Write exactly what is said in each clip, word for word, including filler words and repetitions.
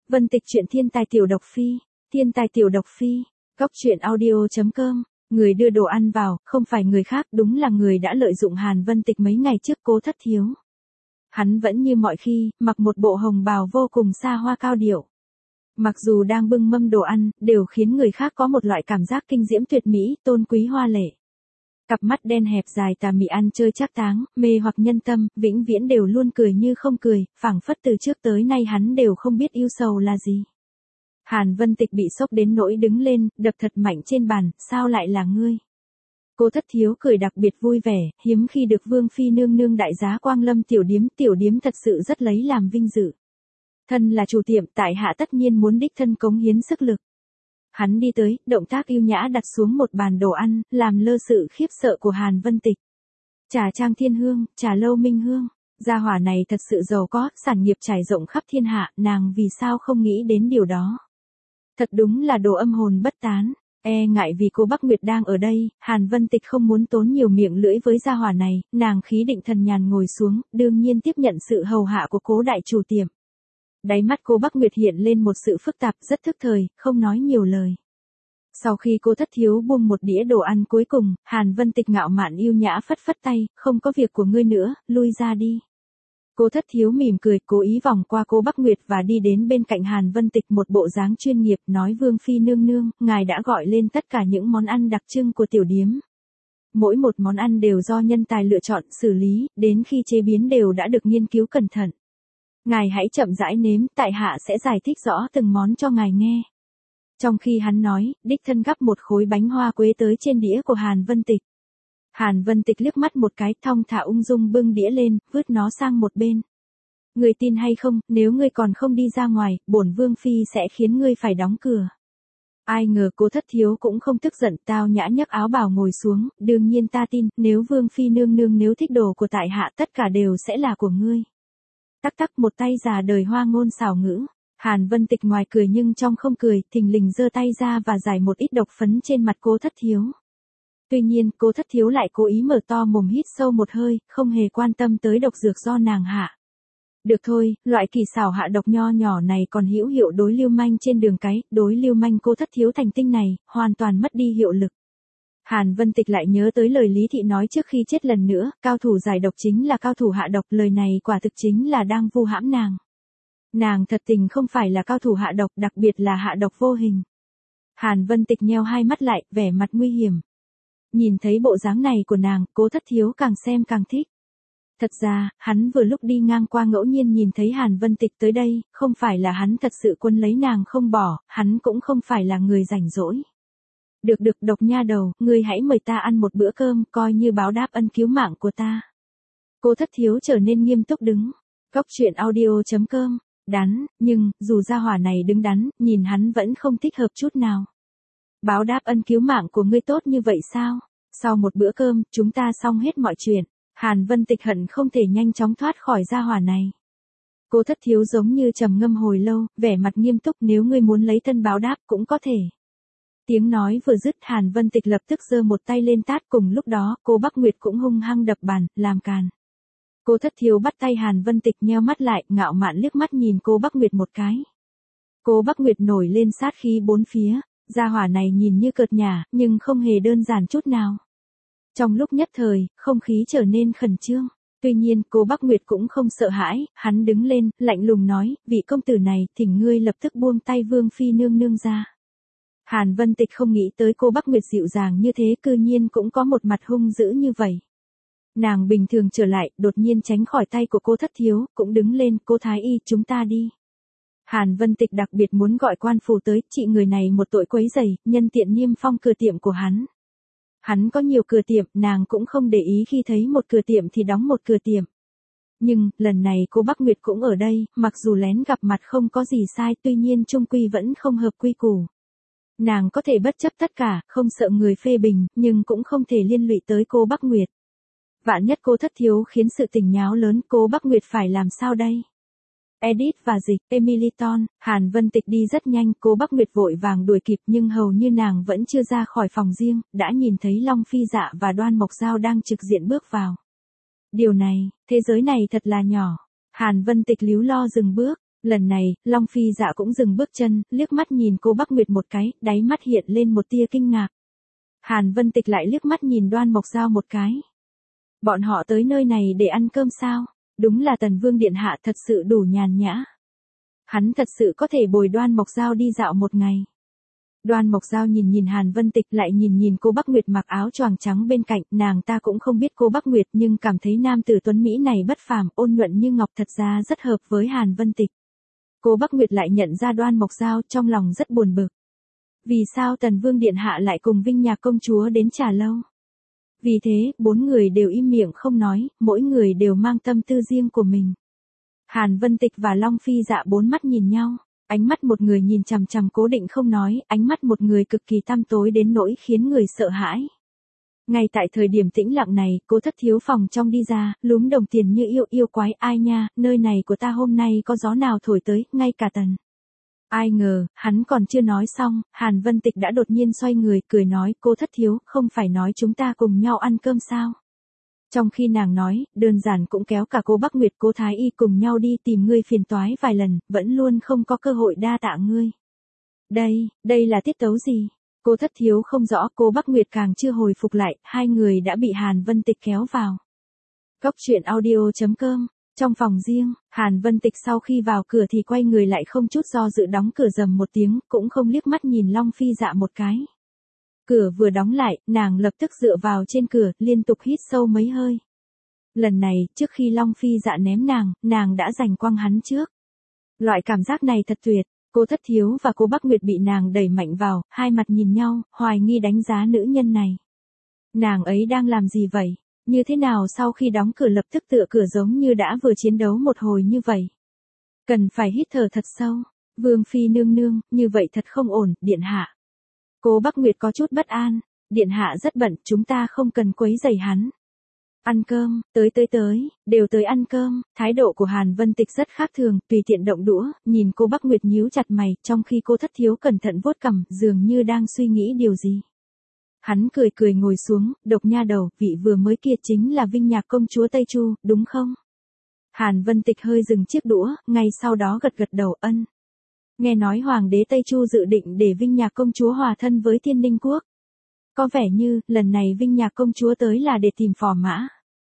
Vân Tịch truyện thiên tài tiểu độc phi, thiên tài tiểu độc phi, góc truyện audio.com, người đưa đồ ăn vào, không phải người khác, đúng là người đã lợi dụng Hàn Vân Tịch mấy ngày trước Cố Thất Thiếu. Hắn vẫn như mọi khi, mặc một bộ hồng bào vô cùng xa hoa cao điệu. Mặc dù đang bưng mâm đồ ăn, đều khiến người khác có một loại cảm giác kinh diễm tuyệt mỹ, tôn quý hoa lệ. Cặp mắt đen hẹp dài tà mị ăn chơi trác táng, mê hoặc nhân tâm, vĩnh viễn đều luôn cười như không cười, phảng phất từ trước tới nay hắn đều không biết yêu sầu là gì. Hàn Vân Tịch bị sốc đến nỗi đứng lên, đập thật mạnh trên bàn, sao lại là ngươi? Cố Thất Thiếu cười đặc biệt vui vẻ, hiếm khi được Vương Phi nương nương đại giá quang lâm tiểu điếm, tiểu điếm thật sự rất lấy làm vinh dự. Thân là chủ tiệm, tại hạ tất nhiên muốn đích thân cống hiến sức lực. Hắn đi tới, động tác yêu nhã đặt xuống một bàn đồ ăn, làm lơ sự khiếp sợ của Hàn Vân Tịch. Trà Trang Thiên Hương, trà lâu Minh Hương, gia hỏa này thật sự giàu có, sản nghiệp trải rộng khắp thiên hạ, nàng vì sao không nghĩ đến điều đó. Thật đúng là đồ âm hồn bất tán, e ngại vì cô Bắc Nguyệt đang ở đây, Hàn Vân Tịch không muốn tốn nhiều miệng lưỡi với gia hỏa này, nàng khí định thần nhàn ngồi xuống, đương nhiên tiếp nhận sự hầu hạ của Cố đại chủ tiệm. Đáy mắt cô Bắc Nguyệt hiện lên một sự phức tạp rất thức thời, không nói nhiều lời. Sau khi Cố Thất Thiếu buông một đĩa đồ ăn cuối cùng, Hàn Vân Tịch ngạo mạn yêu nhã phất phất tay, không có việc của ngươi nữa, lui ra đi. Cố Thất Thiếu mỉm cười, cố ý vòng qua cô Bắc Nguyệt và đi đến bên cạnh Hàn Vân Tịch một bộ dáng chuyên nghiệp, nói Vương Phi nương nương, ngài đã gọi lên tất cả những món ăn đặc trưng của tiểu điếm. Mỗi một món ăn đều do nhân tài lựa chọn, xử lý, đến khi chế biến đều đã được nghiên cứu cẩn thận. Ngài hãy chậm rãi nếm, tại hạ sẽ giải thích rõ từng món cho ngài nghe. Trong khi hắn nói, đích thân gắp một khối bánh hoa quế tới trên đĩa của Hàn Vân Tịch. Hàn Vân Tịch liếc mắt một cái, thong thả ung dung bưng đĩa lên, vứt nó sang một bên. Ngươi tin hay không, nếu ngươi còn không đi ra ngoài, bổn Vương Phi sẽ khiến ngươi phải đóng cửa. Ai ngờ Cố Thất Thiếu cũng không tức giận, tao nhã nhấc áo bào ngồi xuống, đương nhiên ta tin, nếu Vương Phi nương nương nếu thích đồ của tại hạ tất cả đều sẽ là của ngươi. Tắc tắc một tay già đời hoa ngôn xảo ngữ. Hàn Vân Tịch ngoài cười nhưng trong không cười, thình lình giơ tay ra và rải một ít độc phấn trên mặt Cố Thất Thiếu. Tuy nhiên, Cố Thất Thiếu lại cố ý mở to mồm hít sâu một hơi, không hề quan tâm tới độc dược do nàng hạ. Được thôi, loại kỳ xảo hạ độc nho nhỏ này còn hữu hiệu đối lưu manh trên đường cái, đối lưu manh Cố Thất Thiếu thành tinh này, hoàn toàn mất đi hiệu lực. Hàn Vân Tịch lại nhớ tới lời Lý Thị nói trước khi chết lần nữa, cao thủ giải độc chính là cao thủ hạ độc, lời này quả thực chính là đang vu hãm nàng. Nàng thật tình không phải là cao thủ hạ độc, đặc biệt là hạ độc vô hình. Hàn Vân Tịch nheo hai mắt lại, vẻ mặt nguy hiểm. Nhìn thấy bộ dáng này của nàng, Cố Thất Thiếu càng xem càng thích. Thật ra, hắn vừa lúc đi ngang qua ngẫu nhiên nhìn thấy Hàn Vân Tịch tới đây, không phải là hắn thật sự quân lấy nàng không bỏ, hắn cũng không phải là người rảnh rỗi. Được được độc nha đầu, ngươi hãy mời ta ăn một bữa cơm, coi như báo đáp ân cứu mạng của ta. Cố Thất Thiếu trở nên nghiêm túc đứng. Góc truyện audio.com, đắn, nhưng, dù gia hỏa này đứng đắn, nhìn hắn vẫn không thích hợp chút nào. Báo đáp ân cứu mạng của ngươi tốt như vậy sao? Sau một bữa cơm, chúng ta xong hết mọi chuyện. Hàn Vân Tịch hận không thể nhanh chóng thoát khỏi gia hỏa này. Cố Thất Thiếu giống như trầm ngâm hồi lâu, vẻ mặt nghiêm túc, nếu ngươi muốn lấy thân báo đáp cũng có thể. Tiếng nói vừa dứt, Hàn Vân Tịch lập tức giơ một tay lên tát, cùng lúc đó, cô Bắc Nguyệt cũng hung hăng đập bàn, làm càn. Cố Thất Thiếu bắt tay Hàn Vân Tịch nheo mắt lại, ngạo mạn liếc mắt nhìn cô Bắc Nguyệt một cái. Cô Bắc Nguyệt nổi lên sát khí bốn phía, gia hỏa này nhìn như cợt nhả, nhưng không hề đơn giản chút nào. Trong lúc nhất thời, không khí trở nên khẩn trương. Tuy nhiên, cô Bắc Nguyệt cũng không sợ hãi, hắn đứng lên, lạnh lùng nói, vị công tử này, thỉnh ngươi lập tức buông tay Vương Phi nương nương ra. Hàn Vân Tịch không nghĩ tới cô Bắc Nguyệt dịu dàng như thế, cư nhiên cũng có một mặt hung dữ như vậy. Nàng bình thường trở lại, đột nhiên tránh khỏi tay của cô Thất Thiếu, cũng đứng lên, cô Thái Y, chúng ta đi. Hàn Vân Tịch đặc biệt muốn gọi quan phủ tới, trị người này một tội quấy rầy, nhân tiện niêm phong cửa tiệm của hắn. Hắn có nhiều cửa tiệm, nàng cũng không để ý khi thấy một cửa tiệm thì đóng một cửa tiệm. Nhưng, lần này cô Bắc Nguyệt cũng ở đây, mặc dù lén gặp mặt không có gì sai, tuy nhiên chung quy vẫn không hợp quy củ. Nàng có thể bất chấp tất cả, không sợ người phê bình, nhưng cũng không thể liên lụy tới cô Bắc Nguyệt. Vạn nhất cô Thất Thiếu khiến sự tình nháo lớn, cô Bắc Nguyệt phải làm sao đây? Edit và dịch, Emily Ton, Hàn Vân Tịch đi rất nhanh, cô Bắc Nguyệt vội vàng đuổi kịp nhưng hầu như nàng vẫn chưa ra khỏi phòng riêng, đã nhìn thấy Long Phi Dạ và Đoan Mộc Giao đang trực diện bước vào. Điều này, thế giới này thật là nhỏ. Hàn Vân Tịch líu lo dừng bước. Lần này, Long Phi Dạ cũng dừng bước chân, liếc mắt nhìn cô Bắc Nguyệt một cái, đáy mắt hiện lên một tia kinh ngạc. Hàn Vân Tịch lại liếc mắt nhìn Đoan Mộc Giao một cái. Bọn họ tới nơi này để ăn cơm sao? Đúng là Tần Vương điện hạ thật sự đủ nhàn nhã. Hắn thật sự có thể bồi Đoan Mộc Giao đi dạo một ngày. Đoan Mộc Giao nhìn nhìn Hàn Vân Tịch lại nhìn nhìn cô Bắc Nguyệt mặc áo choàng trắng bên cạnh, nàng ta cũng không biết cô Bắc Nguyệt nhưng cảm thấy nam tử tuấn Mỹ này bất phàm, ôn nhuận như ngọc thật ra rất hợp với Hàn Vân Tịch. Cô Bắc Nguyệt lại nhận ra Đoan Mộc Giao trong lòng rất buồn bực. Vì sao Tần Vương điện hạ lại cùng Vinh Nhạc công chúa đến Trà Lâu? Vì thế, bốn người đều im miệng không nói, mỗi người đều mang tâm tư riêng của mình. Hàn Vân Tịch và Long Phi Dạ bốn mắt nhìn nhau, ánh mắt một người nhìn chằm chằm Cố Định không nói, ánh mắt một người cực kỳ tăm tối đến nỗi khiến người sợ hãi. Ngay tại thời điểm tĩnh lặng này, Cố Thất Thiếu phòng trong đi ra, lúm đồng tiền như yêu yêu quái, ai nha, nơi này của ta hôm nay có gió nào thổi tới, ngay cả Tần. Ai ngờ, hắn còn chưa nói xong, Hàn Vân Tịch đã đột nhiên xoay người, cười nói, Cô Thất Thiếu, không phải nói chúng ta cùng nhau ăn cơm sao? Trong khi nàng nói, đơn giản cũng kéo cả cô Bắc Nguyệt, cô Thái Y cùng nhau đi tìm ngươi phiền toái vài lần, vẫn luôn không có cơ hội đa tạ ngươi. Đây, đây là tiết tấu gì? Cô Thất Thiếu không rõ, cô Bắc Nguyệt càng chưa hồi phục lại, hai người đã bị Hàn Vân Tịch kéo vào. Góc truyện audio chấm com. Trong phòng riêng, Hàn Vân Tịch sau khi vào cửa thì quay người lại không chút do dự đóng cửa rầm một tiếng, cũng không liếc mắt nhìn Long Phi Dạ một cái. Cửa vừa đóng lại, nàng lập tức dựa vào trên cửa, liên tục hít sâu mấy hơi. Lần này, trước khi Long Phi Dạ ném nàng, nàng đã giành quăng hắn trước. Loại cảm giác này thật tuyệt, cô Thất Thiếu và cô Bắc Nguyệt bị nàng đẩy mạnh vào, hai mặt nhìn nhau, hoài nghi đánh giá nữ nhân này. Nàng ấy đang làm gì vậy? Như thế nào sau khi đóng cửa lập tức tựa cửa giống như đã vừa chiến đấu một hồi như vậy? Cần phải hít thở thật sâu. Vương Phi nương nương, như vậy thật không ổn, điện hạ. Cô Bắc Nguyệt có chút bất an. Điện hạ rất bận, chúng ta không cần quấy rầy hắn. Ăn cơm, tới tới tới, đều tới ăn cơm. Thái độ của Hàn Vân Tịch rất khác thường, tùy tiện động đũa, nhìn cô Bắc Nguyệt nhíu chặt mày, trong khi cô Thất Thiếu cẩn thận vuốt cằm, dường như đang suy nghĩ điều gì. Hắn cười cười ngồi xuống, độc nha đầu, vị vừa mới kia chính là Vinh Nhạc công chúa Tây Chu, đúng không? Hàn Vân Tịch hơi dừng chiếc đũa, ngay sau đó gật gật đầu ân. Nghe nói Hoàng đế Tây Chu dự định để Vinh Nhạc công chúa hòa thân với Thiên Ninh Quốc. Có vẻ như, lần này Vinh Nhạc công chúa tới là để tìm phò mã.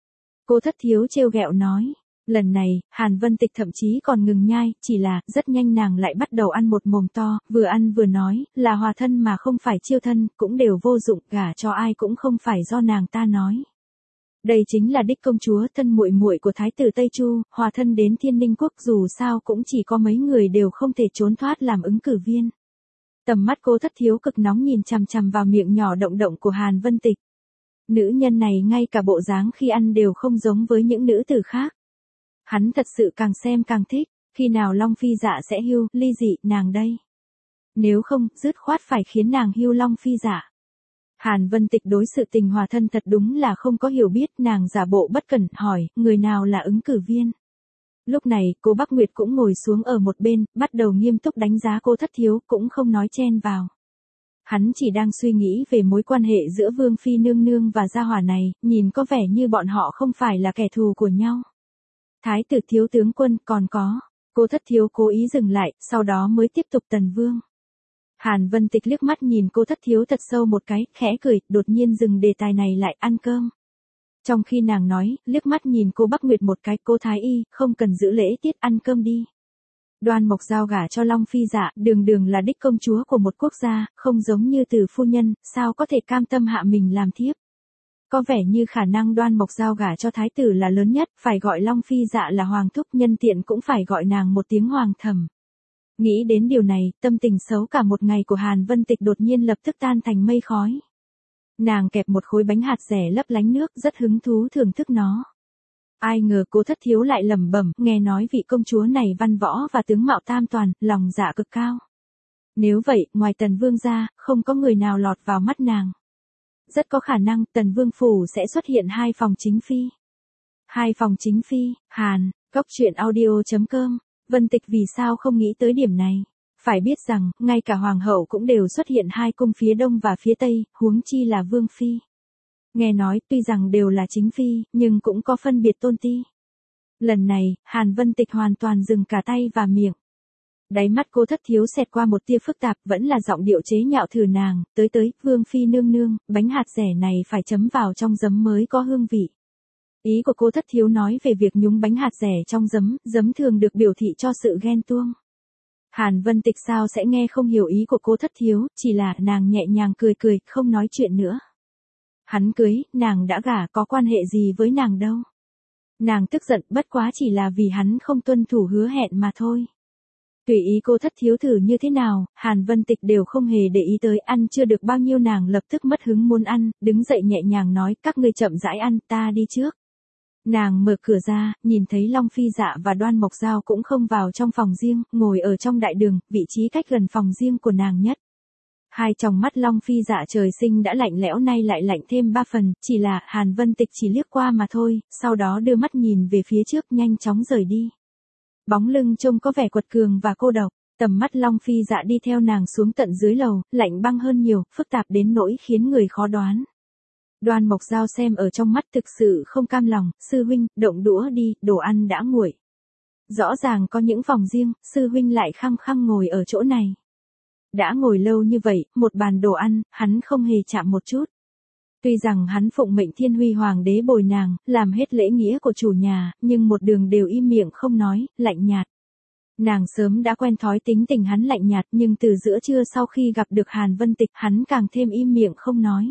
Cô Thất Thiếu trêu ghẹo nói. Lần này, Hàn Vân Tịch thậm chí còn ngừng nhai, chỉ là, rất nhanh nàng lại bắt đầu ăn một mồm to, vừa ăn vừa nói, là hòa thân mà không phải chiêu thân, cũng đều vô dụng, gả cho ai cũng không phải do nàng ta nói. Đây chính là đích công chúa, thân muội muội của Thái tử Tây Chu, hòa thân đến Thiên Ninh Quốc, dù sao cũng chỉ có mấy người đều không thể trốn thoát làm ứng cử viên. Tầm mắt cô Thất Thiếu cực nóng nhìn chằm chằm vào miệng nhỏ động động của Hàn Vân Tịch. Nữ nhân này ngay cả bộ dáng khi ăn đều không giống với những nữ tử khác. Hắn thật sự càng xem càng thích, khi nào Long Phi Dạ sẽ hưu, ly dị, nàng đây. Nếu không, dứt khoát phải khiến nàng hưu Long Phi Dạ. Hàn Vân Tịch đối sự tình hòa thân thật đúng là không có hiểu biết, nàng giả bộ bất cẩn, hỏi, người nào là ứng cử viên. Lúc này, cô Bắc Nguyệt cũng ngồi xuống ở một bên, bắt đầu nghiêm túc đánh giá cô Thất Thiếu, cũng không nói chen vào. Hắn chỉ đang suy nghĩ về mối quan hệ giữa Vương Phi nương nương và gia hỏa này, nhìn có vẻ như bọn họ không phải là kẻ thù của nhau. Thái tử thiếu tướng quân, còn có. Cô Thất Thiếu cố ý dừng lại, sau đó mới tiếp tục Tần Vương. Hàn Vân Tịch liếc mắt nhìn cô Thất Thiếu thật sâu một cái, khẽ cười, đột nhiên dừng đề tài này lại, ăn cơm. Trong khi nàng nói, liếc mắt nhìn cô Bắc Nguyệt một cái, cô Thái Y, không cần giữ lễ tiết, ăn cơm đi. Đoan Mộc Giao gả cho Long Phi Dạ, đường đường là đích công chúa của một quốc gia, không giống như Từ phu nhân, sao có thể cam tâm hạ mình làm thiếp. Có vẻ như khả năng Đoan Mộc Giao gả cho thái tử là lớn nhất, phải gọi Long Phi Dạ là hoàng thúc, nhân tiện cũng phải gọi nàng một tiếng hoàng thẩm. Nghĩ đến điều này, tâm tình xấu cả một ngày của Hàn Vân Tịch đột nhiên lập tức tan thành mây khói. Nàng kẹp một khối bánh hạt dẻ lấp lánh nước, rất hứng thú thưởng thức nó. Ai ngờ cô Thất Thiếu lại lẩm bẩm, nghe nói vị công chúa này văn võ và tướng mạo tam toàn, lòng dạ cực cao. Nếu vậy, ngoài Tần Vương ra, không có người nào lọt vào mắt nàng. Rất có khả năng Tần Vương phủ sẽ xuất hiện hai phòng chính phi. Hai phòng chính phi, Hàn, góc truyện audio chấm com. Vân Tịch vì sao không nghĩ tới điểm này? Phải biết rằng, ngay cả hoàng hậu cũng đều xuất hiện hai cung phía đông và phía tây, huống chi là Vương phi. Nghe nói tuy rằng đều là chính phi, nhưng cũng có phân biệt tôn ti. Lần này, Hàn Vân Tịch hoàn toàn dừng cả tay và miệng. Đáy mắt Cố Thất Thiếu xẹt qua một tia phức tạp, vẫn là giọng điệu chế nhạo thử nàng, tới tới, Vương phi nương nương, bánh hạt dẻ này phải chấm vào trong giấm mới có hương vị. Ý của Cố Thất Thiếu nói về việc nhúng bánh hạt dẻ trong giấm, giấm thường được biểu thị cho sự ghen tuông. Hàn Vân Tịch sao sẽ nghe không hiểu ý của Cố Thất Thiếu, chỉ là nàng nhẹ nhàng cười cười, không nói chuyện nữa. Hắn cưới, nàng đã gả, có quan hệ gì với nàng đâu. Nàng tức giận bất quá chỉ là vì hắn không tuân thủ hứa hẹn mà thôi. Tùy ý Cố Thất Thiếu thử như thế nào, Hàn Vân Tịch đều không hề để ý tới, ăn chưa được bao nhiêu nàng lập tức mất hứng muốn ăn, đứng dậy nhẹ nhàng nói, các ngươi chậm rãi ăn, ta đi trước. Nàng mở cửa ra, nhìn thấy Long Phi Dạ và Đoan Mộc Giao cũng không vào trong phòng riêng, ngồi ở trong đại đường, vị trí cách gần phòng riêng của nàng nhất. Hai tròng mắt Long Phi Dạ trời sinh đã lạnh lẽo nay lại lạnh thêm ba phần, chỉ là Hàn Vân Tịch chỉ liếc qua mà thôi, sau đó đưa mắt nhìn về phía trước nhanh chóng rời đi. Bóng lưng trông có vẻ quật cường và cô độc, tầm mắt Long Phi Dạ đi theo nàng xuống tận dưới lầu, lạnh băng hơn nhiều, phức tạp đến nỗi khiến người khó đoán. Đoan Mộc Giao xem ở trong mắt thực sự không cam lòng, sư huynh, động đũa đi, đồ ăn đã nguội. Rõ ràng có những phòng riêng, sư huynh lại khăng khăng ngồi ở chỗ này. Đã ngồi lâu như vậy, một bàn đồ ăn, hắn không hề chạm một chút. Tuy rằng hắn phụng mệnh Thiên Huy Hoàng đế bồi nàng, làm hết lễ nghĩa của chủ nhà, nhưng một đường đều im miệng không nói, lạnh nhạt. Nàng sớm đã quen thói tính tình hắn lạnh nhạt, nhưng từ giữa trưa sau khi gặp được Hàn Vân Tịch, hắn càng thêm im miệng không nói.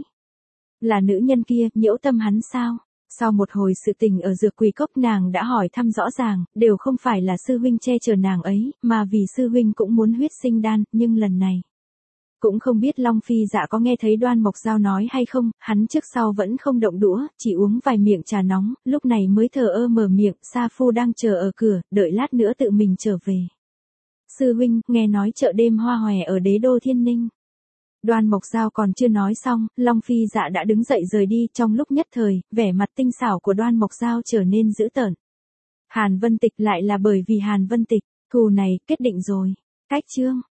Là nữ nhân kia, nhiễu tâm hắn sao? Sau một hồi sự tình ở Dược Quỳ Cốc, nàng đã hỏi thăm rõ ràng, đều không phải là sư huynh che chở nàng ấy, mà vì sư huynh cũng muốn huyết sinh đan, nhưng lần này. Cũng không biết Long Phi Dạ có nghe thấy Đoan Mộc Giao nói hay không, hắn trước sau vẫn không động đũa, chỉ uống vài miệng trà nóng, lúc này mới thờ ơ mở miệng, Sa Phu đang chờ ở cửa, đợi lát nữa tự mình trở về. Sư huynh, nghe nói chợ đêm hoa hòe ở đế đô Thiên Ninh. Đoan Mộc Giao còn chưa nói xong, Long Phi Dạ đã đứng dậy rời đi, trong lúc nhất thời, vẻ mặt tinh xảo của Đoan Mộc Giao trở nên dữ tợn. Hàn Vân Tịch lại là bởi vì Hàn Vân Tịch, thù này, kết định rồi. Cách chương.